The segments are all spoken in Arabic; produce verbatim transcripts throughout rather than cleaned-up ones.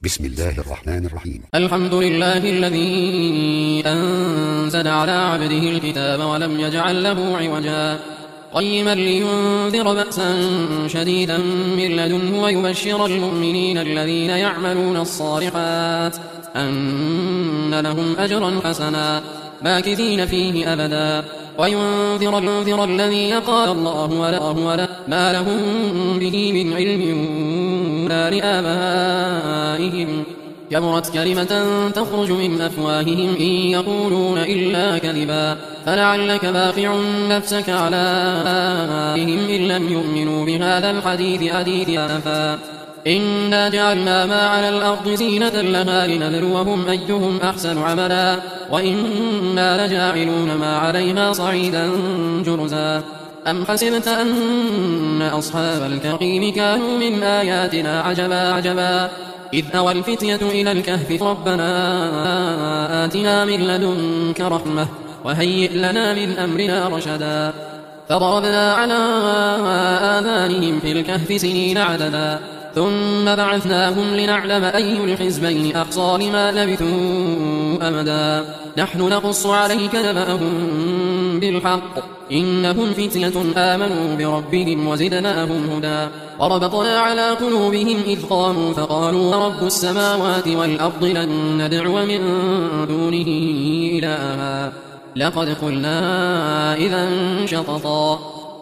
بسم الله الرحمن الرحيم. الحمد لله الذي أنزل على عبده الكتاب ولم يجعل له عوجا قيما لينذر بأسا شديدا من لدنه ويبشر المؤمنين الذين يعملون الصالحات أن لهم أجرا حسنا ماكثين فيه أبدا وينذر الذر الذين قال الله ولا ولا ما لهم به من علم ولا لآبائهم كبرت كلمة تخرج من أفواههم إن يقولون إلا كذبا فلعلك باخع نفسك على آبائهم إن لم يؤمنوا بهذا الحديث حديث آفا إنا جعلنا ما على الأرض زينة لها لنبلوهم أيهم أحسن عملا وإنا لجاعلون ما عليها صعيدا جرزا أم حسبت أن أصحاب الكريم كانوا من آياتنا عجبا عجبا إذ أوى الفتية إلى الكهف ربنا آتنا من لدنك رحمة وهيئ لنا من أمرنا رشدا فضربنا على آذانهم في الكهف سنين عددا ثم بعثناهم لنعلم أي الحزبين أحصى لما لبثوا أمدا نحن نقص عليك نبأهم بالحق إنهم فتية آمنوا بربهم وزدناهم هدى وربطنا على قلوبهم إذ قاموا فقالوا رب السماوات والأرض لن ندعو من دونه إلها لقد قلنا إذا شططا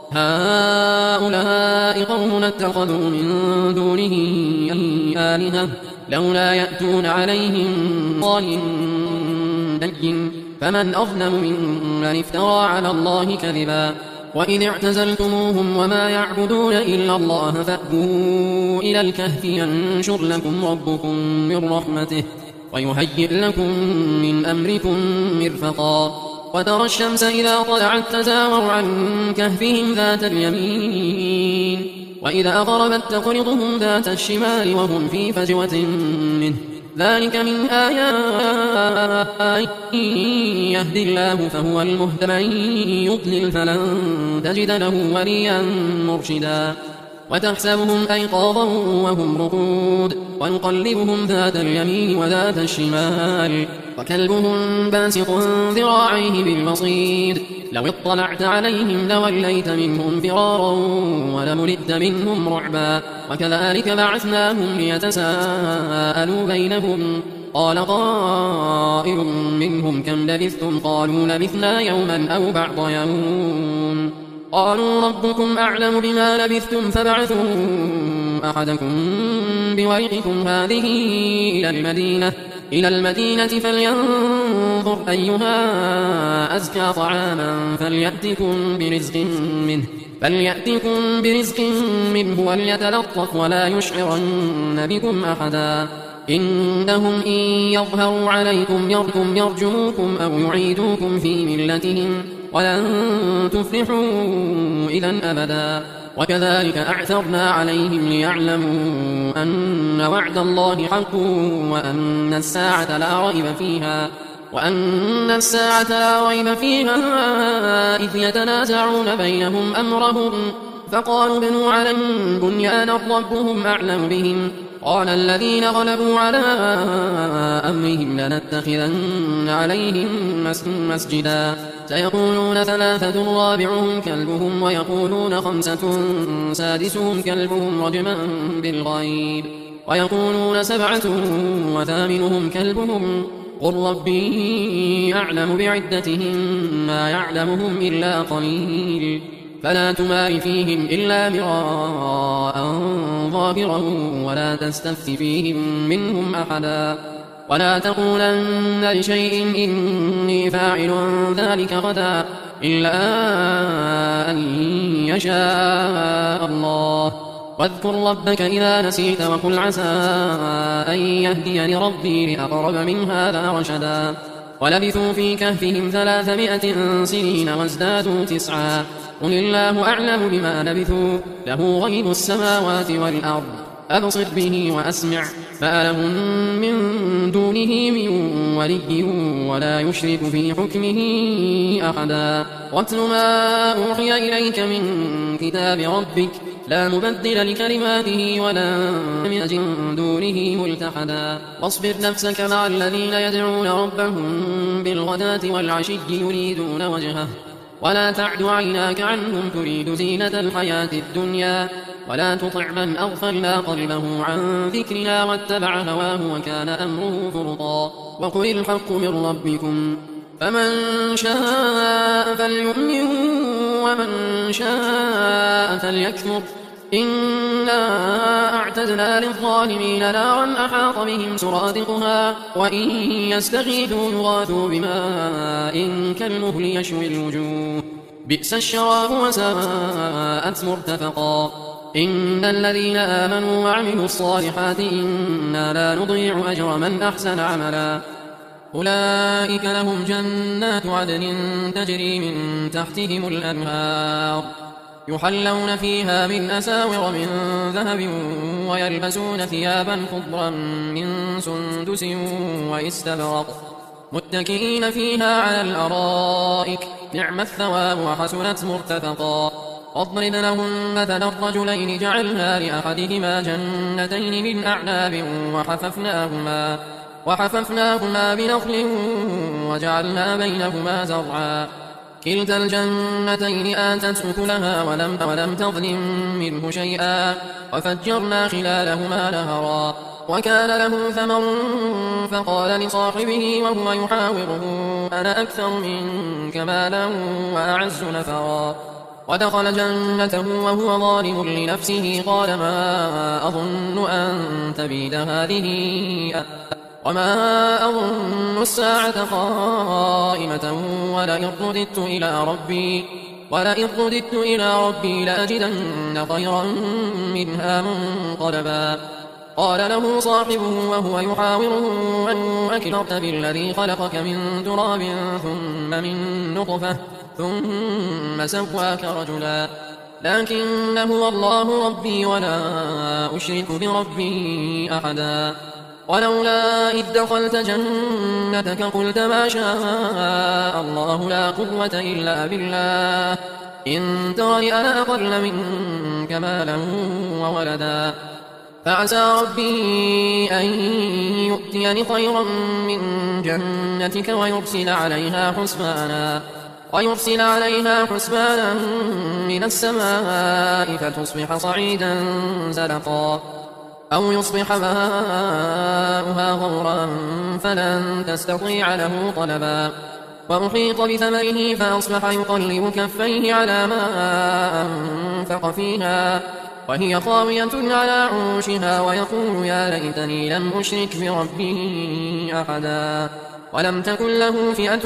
هؤلاء قوم اتخذوا من دونه آلهة لولا يأتون عليهم ضال دين فمن أظلم ممن افترى على الله كذبا وإذ اعتزلتموهم وما يعبدون إلا الله فأتوا إلى الكهف ينشر لكم ربكم من رحمته ويهيئ لكم من أمركم مرفقا وترى الشمس إذا طلعت تزاور عن كهفهم ذات اليمين وإذا أغربت تقرضهم ذات الشمال وهم في فجوة منه ذلك من آيات يهدي الله فهو المهتد من يضلل فلن تجد له وليا مرشدا وتحسبهم أيقاظا وهم رقود ونقلبهم ذات اليمين وذات الشمال وكلبهم باسط ذراعيه بالوصيد لو اطلعت عليهم لوليت منهم فرارا ولملئت منهم رعبا وكذلك بعثناهم ليتساءلوا بينهم قال قائل منهم كم لبثتم قالوا لبثنا يوما أو بعض يوم قالوا ربكم أعلم بما لبثتم فبعثوا أحدكم بورقكم هذه إلى المدينة إلى المدينة فلينظر أيها أزكى طعاما فليأتكم برزق منه فليأتكم برزق منه وليتلطف ولا يشعرن بكم أحدا إنهم إن يظهروا عليكم يركم يرجموكم أو يعيدوكم في ملتهم ولن تفلحوا إذا أبدا وكذلك أعثرنا عليهم ليعلموا أن وعد الله حق وأن الساعة لا ريب فيها وأن الساعة لا ريب فيها إذ يتنازعون بينهم أمرهم فقالوا ابنوا عليهم بنيانا ربهم أعلم بهم قال الذين غلبوا على أمرهم لنتخذن عليهم مسجدا سيقولون ثلاثة رابعهم كلبهم ويقولون خمسة سادسهم كلبهم رجما بالغيب ويقولون سبعة وثامنهم كلبهم قل ربي أعلم بعدتهم ما يعلمهم إلا قليل فلا تمار فيهم إلا مراء ظاهرا ولا تستفت فيهم منهم أحدا ولا تقولن لشيء إني فاعل ذلك غدا إلا أن يشاء الله واذكر ربك إذا نسيت وقل عسى أن يهديني ربي لأقرب من هذا رشدا ولبثوا في كهفهم ثلاثمائة سنين وازدادوا تسعا قل الله أعلم بما لبثوا له غيب السماوات والأرض أبصر به وأسمع ما لهم من دونه من ولي ولا يشرك في حكمه أحدا واتل ما أوحي إليك من كتاب ربك لا مبدل لكلماته ولن يجد من دونه ملتحدا واصبر نفسك مع الذين يدعون ربهم بالغداة والعشي يريدون وجهه ولا تعد عيناك عنهم تريد زينة الحياة الدنيا ولا تطع من أغفلنا قلبه عن ذكرنا واتبع هواه وكان أمره فرطا وقل الحق من ربكم فمن شاء فليؤمن ومن شاء فليكفر إنا أعتدنا للظالمين نارا أحاط بهم سرادقها وإن يستغيثوا يغاثوا بماء كالمهل يشوي الوجوه بئس الشراب وساءت مرتفقا إن الذين آمنوا وعملوا الصالحات إنا لا نضيع أجر من أحسن عملا أولئك لهم جنات عدن تجري من تحتهم الأنهار يحلون فيها من أساور من ذهب ويلبسون ثيابا خضرا من سندس واستبرق متكئين فيها على الأرائك نعم الثواب وحسنت مرتفقا واضرب لهم مثلا الرجلين جعلنا لأحدهما جنتين من أعناب وحففناهما وحففناهما بنخل وجعلنا بينهما زرعا كلتا الجنتين آتت أكلها ولم, ولم تظلم منه شيئا وفجرنا خلالهما نهرا وكان له ثمر فقال لصاحبه وهو يحاوره أنا أكثر منك مالا وأعز نفرا ودخل جنته وهو ظالم لنفسه قال ما أظن أن تبيد هذه وما أظن الساعة قائمة ولئن رددت إلى ربي ولئن رددت إلى ربي لأجدن خيرا منها منقلبا قال له صاحبه وهو يحاوره أن أكفرت بالذي خلقك من تراب ثم من نطفة ثم سواك رجلا لكن هو الله ربي ولا أشرك بربي أحدا ولولا إذ دخلت جنتك قلت ما شاء الله لا قوة إلا بالله إن ترني أنا أقل منك مالا وولدا فعسى ربي أن يؤتيني خيرا من جنتك ويرسل عليها حسبانا ويرسل عليها حسبانا من السماء فتصبح صعيدا زلقا أو يصبح ماؤها غورا فلن تستطيع له طلبا وأحيط بثمره فأصبح يقلب كفيه على ما أنفق فيها وهي خاوية على عروشها ويقول يا ليتني لم أشرك بربي أحدا ولم تكن له فئة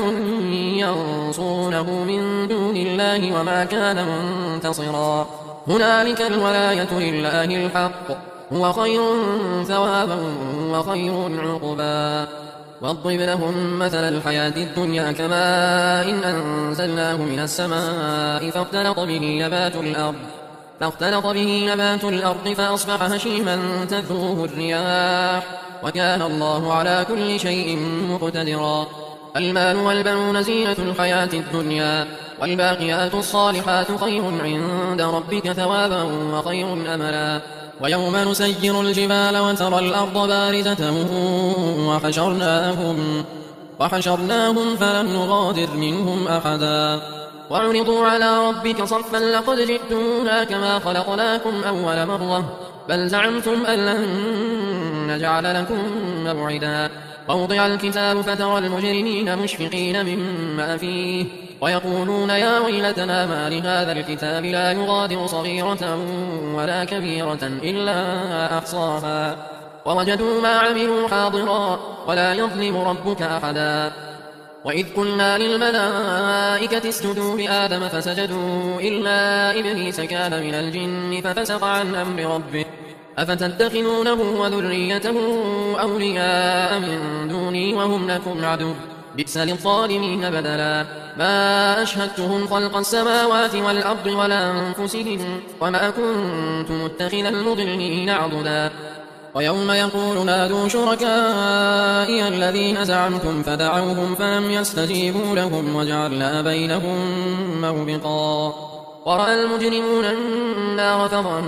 ينصرونه من دون الله وما كان منتصرا هنالك الولاية لله الحق هو خير ثوابا وخير عقبا واضرب لهم مثل الحياة الدنيا كماء إن أنزلناه من السماء فاختلط به نبات الأرض فاختلط به نبات الأرض فأصبح هشيما تذروه الرياح وكان الله على كل شيء مقتدرا المال والبنون زينة الحياة الدنيا والباقيات الصالحات خير عند ربك ثوابا وخير أملا ويوم نسير الجبال وترى الأرض بارزة وحشرناهم, وحشرناهم فلم نغادر منهم أحدا وعرضوا على ربك صفا لقد جئتمونا كما خلقناكم أول مرة بل زعمتم أن لن نجعل لكم موعدا ووضع الكتاب فترى المجرمين مشفقين مما فيه ويقولون يا ويلتنا ما لهذا الكتاب لا يغادر صغيرة ولا كبيرة إلا أحصاها ووجدوا ما عملوا حاضرا ولا يظلم ربك أحدا وإذ قلنا للملائكة اسجدوا لآدم فسجدوا إلا إبليس كان من الجن ففسق عن أمر ربه أفتتخذونه وذريته أولياء من دوني وهم لكم عدو بئس للظالمين بدلا ما أشهدتهم خلق السماوات والأرض ولا أنفسهم وما كنت متخذ المضلين عضدا ويوم يقول نادوا شركائي الذين زعمتم فدعوهم فلم يستجيبوا لهم وجعلنا بينهم موبقا ورأى المجرمون النار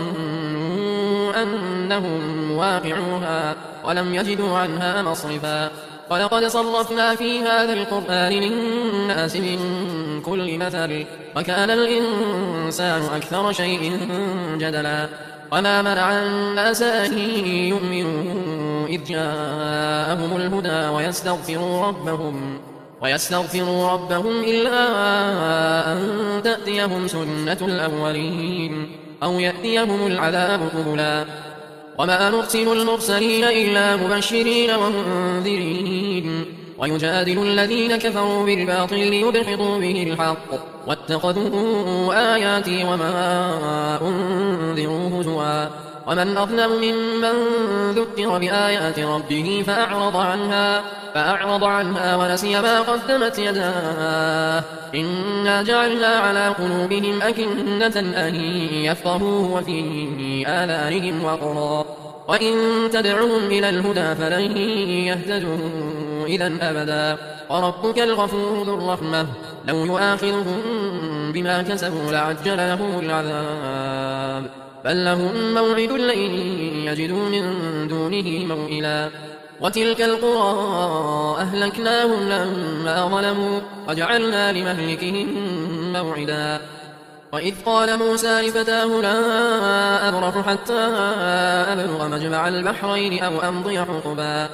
فظنوا أنهم واقعوها ولم يجدوا عنها مصرفا ولقد صرفنا في هذا القرآن للناس من كل مثل وكان الإنسان أكثر شيء جدلا وما منع الناس أن يؤمنوا إذ جاءهم الهدى ويستغفروا ربهم ويستغفروا ربهم إلا أن تأتيهم سنة الأولين أو يأتيهم العذاب قبلا وما نرسل المرسلين إلا مبشرين ومنذرين ويجادل الذين كفروا بالباطل ليدحضوا به الحق واتخذوا آياتي وما أنذروا هزوا ومن أظلم ممن ذكر بآيات ربه فأعرض عنها فأعرض عنها ونسي ما قدمت يداه إنا جعلنا على قلوبهم أكنة أن يفقهوه وفي آذانهم وقرا وإن تدعهم إلى الهدى فلن يهتدوا إذا أبدا وربك الغفور ذو الرحمة لو يؤاخذهم بما كسبوا لعجل لهم العذاب بل لهم موعد لن يجدوا من دونه موئلا وتلك القرى أهلكناهم لما ظلموا وجعلنا لمهلكهم موعدا وإذ قال موسى لفتاه لا أبرح حتى أبلغ مجمع البحرين أو أمضي حقبا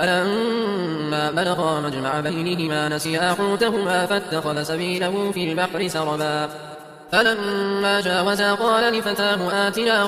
فلما بلغا مجمع بينهما نسيا حوتهما فاتخذ سبيله في البحر سربا فلما جاوزا قال لفتاه آتنا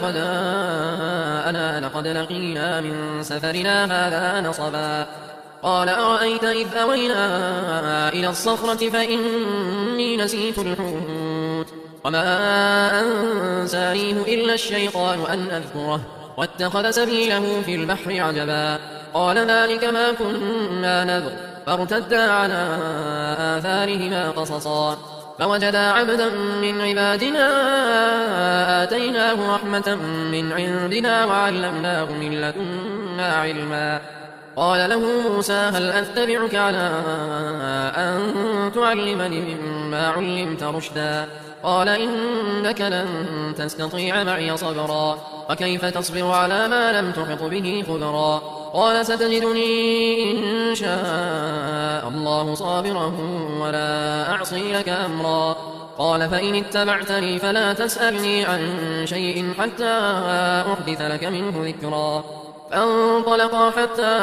غداءنا لقد لقينا من سفرنا هذا نصبا قال أرأيت إذ أوينا إلى الصخرة فإني نسيت الحوت وما أنسانيه إلا الشيطان أن أذكره واتخذ سبيله في البحر عجبا قال ذلك ما كنا نبغ فارتدا على آثارهما قصصا فوجدا عبدا من عبادنا آتيناه رحمة من عندنا وعلمناه من لدنا علما قال له موسى هل أتبعك على أن تعلمني مما علمت رشدا قال إنك لن تستطيع معي صبرا وكيف تصبر على ما لم تحط به خبرا قال ستجدني إن شاء الله صابرا ولا أعصي لك أمرا قال فإن اتبعتني فلا تسألني عن شيء حتى أحدث لك منه ذكرا فانطلقا حتى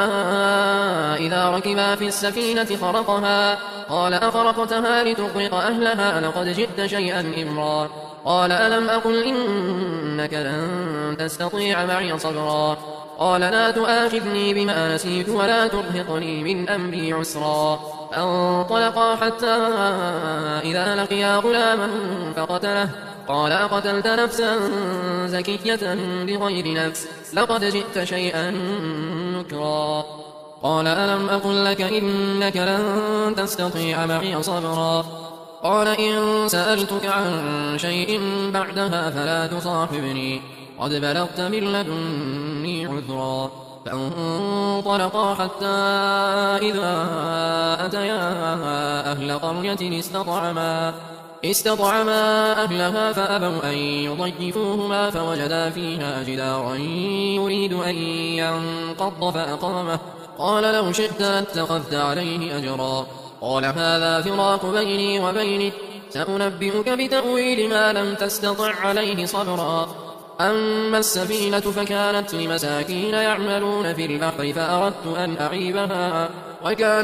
إذا ركبا في السفينة خرقها قال أخرقتها لتغرق أهلها لقد جئت شيئا إمرا قال ألم أقل إنك لن تستطيع معي صبرا قال لا تؤاخذني بما نسيت ولا ترهقني من أمري عسرا فانطلقا حتى إذا لقيا غلاما فقتله قال أقتلت نفسا زكية بغير نفس لقد جئت شيئا نكرا قال ألم أقل لك إنك لن تستطيع معي صبرا قال إن سألتك عن شيء بعدها فلا تصاحبني قد بلغت من لدني عذرا فانطلقا حتى إذا أتيا أهل قرية استطعما استطعما أهلها فأبوا أن يضيفوهما فوجدا فيها جدارا يريد أن ينقض فأقامه قال لو شئت لاتخذت عليه أجرا قال هذا فراق بيني وبينك سأنبئك بتأويل ما لم تستطع عليه صبرا أما السفينة فكانت لمساكين يعملون في البحر فأردت أن أعيبها وكان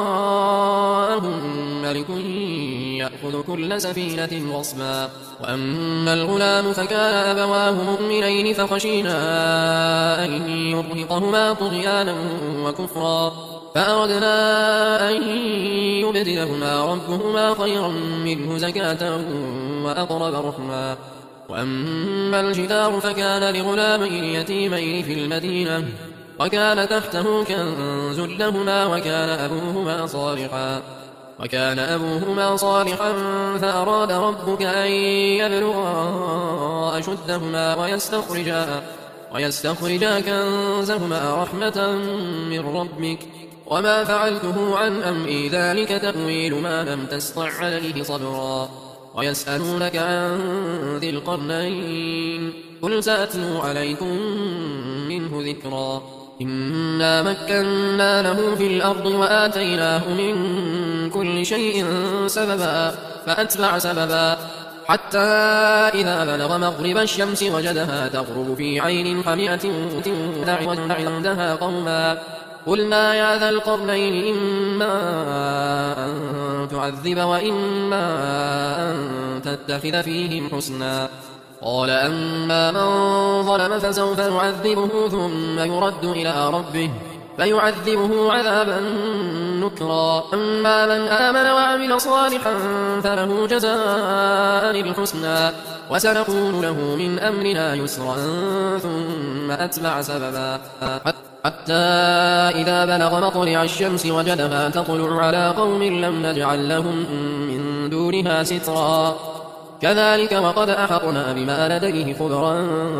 وراءهم ملك يأخذ كل سفينة غصبا وأما الغلام فكان أبواه مؤمنين فخشينا أن يرهقهما طغيانا وكفرا فأردنا أن يبدلهما ربهما خيرا منه زكاة وأقرب رحما وأما الجدار فكان لغلامين يتيمين في المدينة وكان تحته كنز لهما وكان أبوهما صالحا وكان أبوهما صالحا فأراد ربك أن يبلغا أشدهما ويستخرجا ويستخرجا كنزهما رحمة من ربك وما فعلته عن أمري ذلك تأويل ما لم تستطع عليه صبرا ويسألونك عن ذي القرنين قل سأتلو عليكم منه ذكرا إنا مكنا له في الأرض وآتيناه من كل شيء سببا فأتبع سببا حتى إذا بلغ مغرب الشمس وجدها تغرب في عين حمئة وجد عندها قوما قلنا يا ذا القرنين إما أن تعذب وإما أن تتخذ فيهم حسنا قال أما من ظلم فسوف نعذبه ثم يرد إلى ربه فيعذبه عذابا نكرا أما من آمن وعمل صالحا فله جزاء الحسنى وسنقول له من أمرنا يسرا ثم أتبع سببا حتى إذا بلغ مطلع الشمس وجدها تطلع على قوم لم نجعل لهم من دونها سترا كذلك وقد أحطنا بما لديه خبرا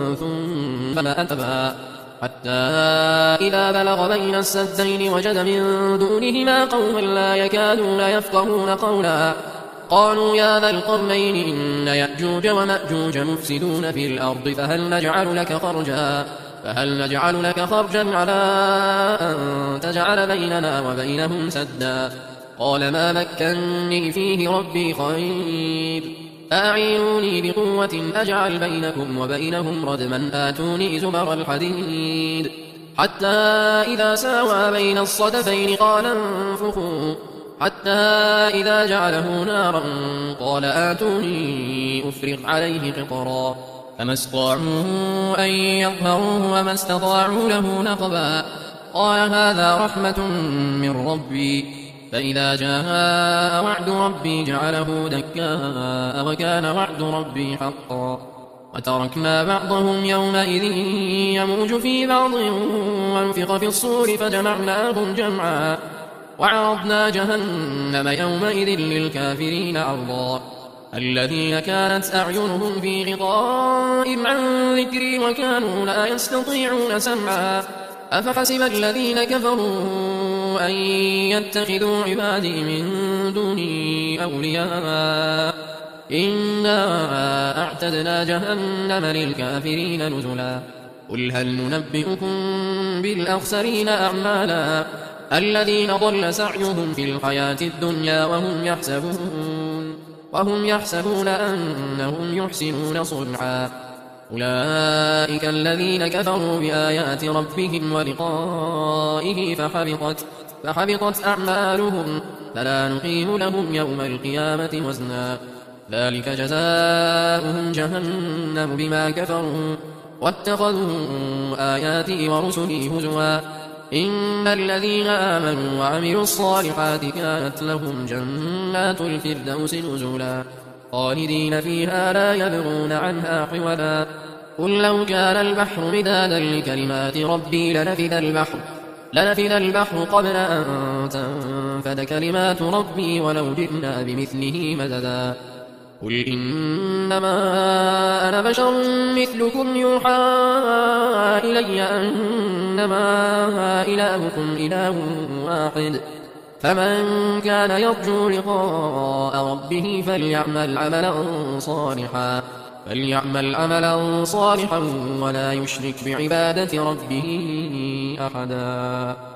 ثم أتبع حتى إذا بلغ بين السدين وجد من دونهما قوما لا يكادون يفقهون قولا قالوا يا ذا القرنين إن يأجوج ومأجوج مفسدون في الأرض فهل نجعل لك خرجا فهل نجعل لك خرجا على أن تجعل بيننا وبينهم سدا قال ما مكنني فيه ربي خير أعينوني بقوة أجعل بينكم وبينهم ردما آتوني زبر الحديد حتى إذا ساوى بين الصدفين قال انفخوا حتى إذا جعله نارا قال آتوني أفرغ عليه قطرا فما استطاعوا أن يظهروه وما استطاعوا له نقبا قال هذا رحمة من ربي فإذا جاء وعد ربي جعله دكاء وكان وعد ربي حقا وتركنا بعضهم يومئذ يموج في بعض ونفخ في الصور فجمعناهم جمعا وعرضنا جهنم يومئذ للكافرين عرضا الذين كانت أعينهم في غطاء عن ذكري وكانوا لا يستطيعون سمعا أفحسب الذين كفروا أن يتخذوا عبادي من دوني أولياء إنا أعتدنا جهنم للكافرين نزلا قل هل ننبئكم بالأخسرين أعمالا الذين ضل سعيهم في الحياة الدنيا وهم يحسبون وهم يحسبون أنهم يحسنون صنعا أولئك الذين كفروا بآيات ربهم ولقائه فحبطت, فحبطت أعمالهم فلا نقيم لهم يوم القيامة وزنا ذلك جزاؤهم جهنم بما كفروا واتخذوا آياتي ورسلي هزوا إن الذين آمنوا وعملوا الصالحات كانت لهم جنات الفردوس نزلا خالدين فيها لا يبغون عنها حولا قل لو كان البحر مدادا لكلمات ربي لنفذ البحر لنفذ البحر قبل أن تنفذ كلمات ربي ولو جئنا بمثله مددا قل إنما أنا بشر مثلكم يوحى إلي أنما إلهكم إله واحد فمن كان يرجو لقاء ربه فليعمل عملا صالحا فليعمل عملا صالحا ولا يشرك بعبادة ربه أحدا.